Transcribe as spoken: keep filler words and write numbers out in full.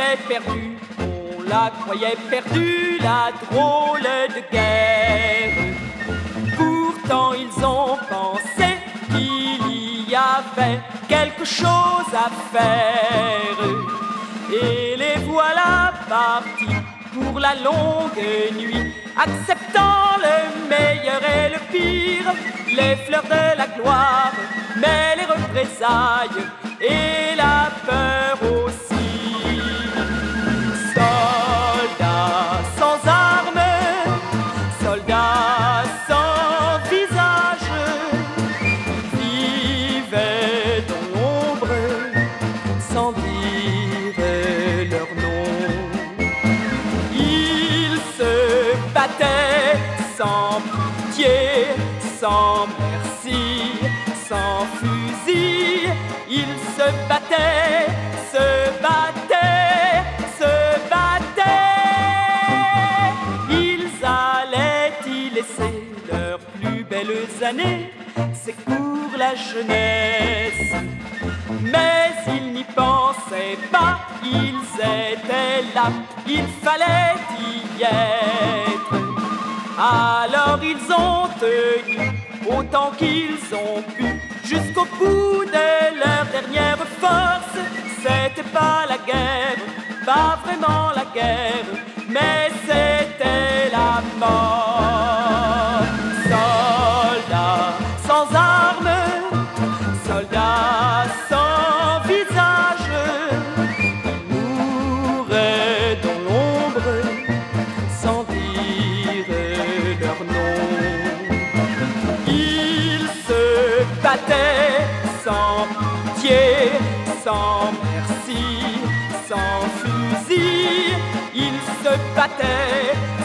croyait perdue, on la croyait perdue, la drôle de guerre. Pourtant ils ont pensé qu'il y avait quelque chose à faire. Et les voilà partis pour la longue nuit, acceptant le meilleur et le pire, les fleurs de la gloire, mais les représailles et la peur aussi. Soldats sans armes, soldats sans visage, vivaient dans l'ombre sans dire leur nom. Ils se battaient sans pitié, sans merci, sans fusil. Ils se battaient, se battaient, se battaient. Ils allaient y laisser leurs plus belles années, c'est pour la jeunesse. Mais ils n'y pensaient pas, ils étaient là, il fallait y être. Alors ils ont tenu autant qu'ils ont pu, jusqu'au bout de leur dernière force. C'était pas la guerre, pas vraiment la guerre, mais c'était la mort. Soldats sans armes, soldats sans visage, ils mouraient dans l'ombre sans dire leur nom. Ils se battaient sans pitié, sans merci, sans fusil. Ils se battaient